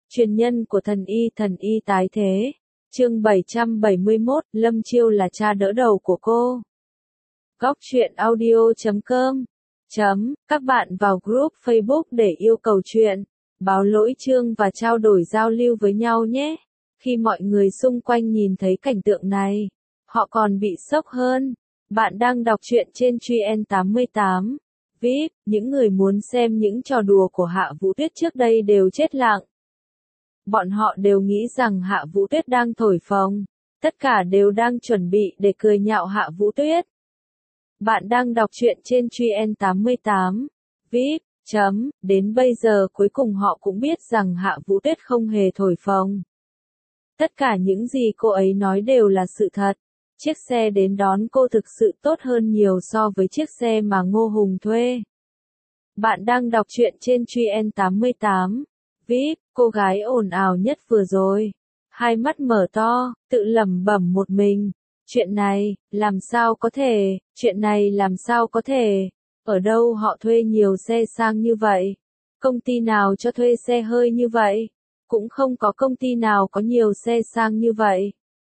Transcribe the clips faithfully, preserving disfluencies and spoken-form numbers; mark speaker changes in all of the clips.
Speaker 1: Truyền nhân của thần y thần y tái thế. Chương bảy trăm bảy mươi mốt, Lâm Chiêu là cha đỡ đầu của cô. Góc truyện audio chấm com chấm, các bạn vào group Facebook để yêu cầu chuyện, báo lỗi chương và trao đổi giao lưu với nhau nhé. Khi mọi người xung quanh nhìn thấy cảnh tượng này, họ còn bị sốc hơn. Bạn đang đọc truyện trên Truyện tám mươi tám. vê i pê, những người muốn xem những trò đùa của Hạ Vũ Tuyết trước đây đều chết lặng. Bọn họ đều nghĩ rằng Hạ Vũ Tuyết đang thổi phồng. Tất cả đều đang chuẩn bị để cười nhạo Hạ Vũ Tuyết. Bạn đang đọc truyện trên Truyện tám mươi tám. vê i pê, chấm, đến bây giờ cuối cùng họ cũng biết rằng Hạ Vũ Tuyết không hề thổi phồng. Tất cả những gì cô ấy nói đều là sự thật. Chiếc xe đến đón cô thực sự tốt hơn nhiều so với chiếc xe mà Ngô Hùng thuê. Bạn đang đọc truyện trên Truyện tám mươi tám. vê i pê, cô gái ồn ào nhất vừa rồi. Hai mắt mở to, tự lẩm bẩm một mình. Chuyện này, làm sao có thể, chuyện này làm sao có thể. Ở đâu họ thuê nhiều xe sang như vậy? Công ty nào cho thuê xe hơi như vậy? Cũng không có công ty nào có nhiều xe sang như vậy.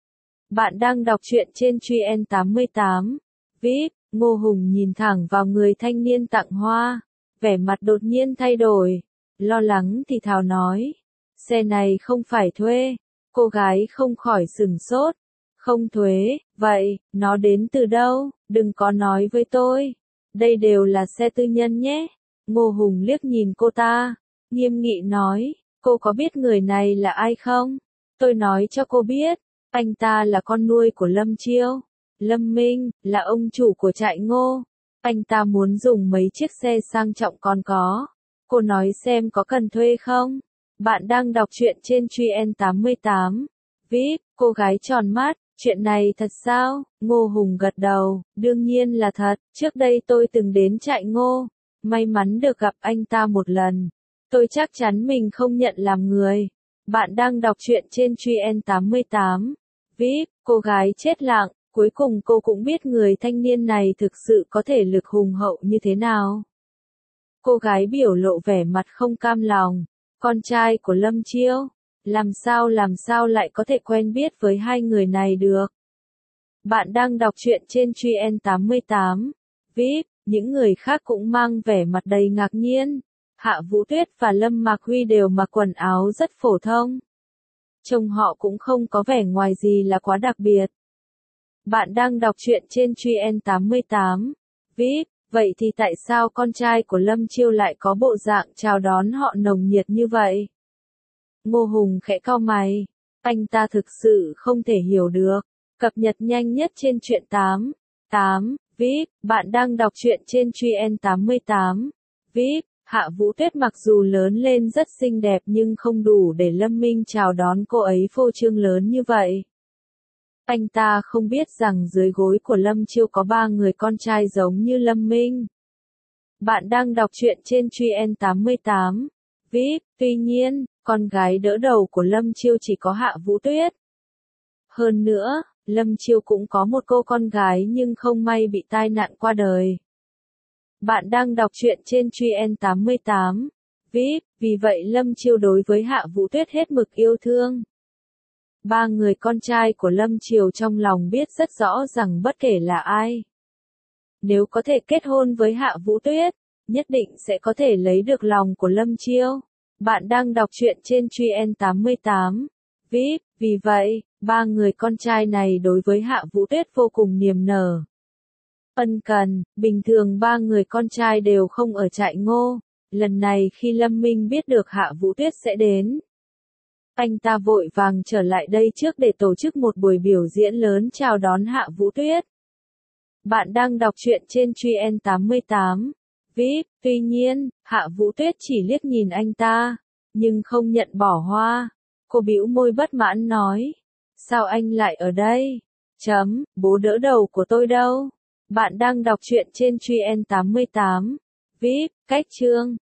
Speaker 1: Bạn đang đọc truyện trên Truyện tám mươi tám. vê i pê, Ngô Hùng nhìn thẳng vào người thanh niên tặng hoa. Vẻ mặt đột nhiên thay đổi. Lo lắng thì thào nói. Xe này không phải thuê. Cô gái không khỏi sửng sốt. Không thuế, vậy, nó đến từ đâu? Đừng có nói với tôi. Đây đều là xe tư nhân nhé. Ngô Hùng liếc nhìn cô ta. Nghiêm nghị nói. Cô có biết người này là ai không? Tôi nói cho cô biết. Anh ta là con nuôi của Lâm Chiêu. Lâm Minh, là ông chủ của trại Ngô. Anh ta muốn dùng mấy chiếc xe sang trọng còn có. Cô nói xem có cần thuê không? Bạn đang đọc truyện trên Truyện tám mươi tám. vê i pê, cô gái tròn mắt. Chuyện này thật sao? Ngô Hùng gật đầu. Đương nhiên là thật. Trước đây tôi từng đến trại Ngô. May mắn được gặp anh ta một lần. Tôi chắc chắn mình không nhận làm người. Bạn đang đọc truyện trên Truyện tám mươi tám. vê i pê, cô gái chết lặng. Cuối cùng cô cũng biết người thanh niên này thực sự có thể lực hùng hậu như thế nào. Cô gái biểu lộ vẻ mặt không cam lòng. Con trai của Lâm Chiêu. Làm sao làm sao lại có thể quen biết với hai người này được. Bạn đang đọc truyện trên Truyện tám mươi tám. vê i pê, những người khác cũng mang vẻ mặt đầy ngạc nhiên. Hạ Vũ Tuyết và Lâm Mạc Huy đều mặc quần áo rất phổ thông. Trông họ cũng không có vẻ ngoài gì là quá đặc biệt. Bạn đang đọc truyện trên Truyện tám mươi tám. vê i pê, vậy thì tại sao con trai của Lâm Chiêu lại có bộ dạng chào đón họ nồng nhiệt như vậy? Ngô Hùng khẽ cau mày. Anh ta thực sự không thể hiểu được. Cập nhật nhanh nhất trên Truyện tám. tám. vê i pê, bạn đang đọc truyện trên Truyện tám mươi tám. vê i pê, Hạ Vũ Tuyết mặc dù lớn lên rất xinh đẹp nhưng không đủ để Lâm Minh chào đón cô ấy phô trương lớn như vậy. Anh ta không biết rằng dưới gối của Lâm Chiêu có ba người con trai giống như Lâm Minh. Bạn đang đọc truyện trên Truyện tám mươi tám. vê i pê, tuy nhiên, con gái đỡ đầu của Lâm Chiêu chỉ có Hạ Vũ Tuyết. Hơn nữa, Lâm Chiêu cũng có một cô con gái nhưng không may bị tai nạn qua đời. Bạn đang đọc truyện trên Truyện tám mươi tám. vê i pê, vì vậy Lâm Chiêu đối với Hạ Vũ Tuyết hết mực yêu thương. Ba người con trai của Lâm Chiêu trong lòng biết rất rõ rằng bất kể là ai, nếu có thể kết hôn với Hạ Vũ Tuyết, nhất định sẽ có thể lấy được lòng của Lâm Chiêu. Bạn đang đọc truyện trên Truyện tám mươi tám. vê i pê, vì vậy, ba người con trai này đối với Hạ Vũ Tuyết vô cùng niềm nở. Ân cần, bình thường ba người con trai đều không ở trại Ngô. Lần này khi Lâm Minh biết được Hạ Vũ Tuyết sẽ đến, anh ta vội vàng trở lại đây trước để tổ chức một buổi biểu diễn lớn chào đón Hạ Vũ Tuyết. Bạn đang đọc truyện trên Truyện tám mươi tám. vê i pê, tuy nhiên, Hạ Vũ Tuyết chỉ liếc nhìn anh ta, nhưng không nhận bỏ hoa. Cô bĩu môi bất mãn nói. Sao anh lại ở đây? Chấm, bố đỡ đầu của tôi đâu? Bạn đang đọc truyện trên Truyện tám mươi tám. vê i pê, cách chương.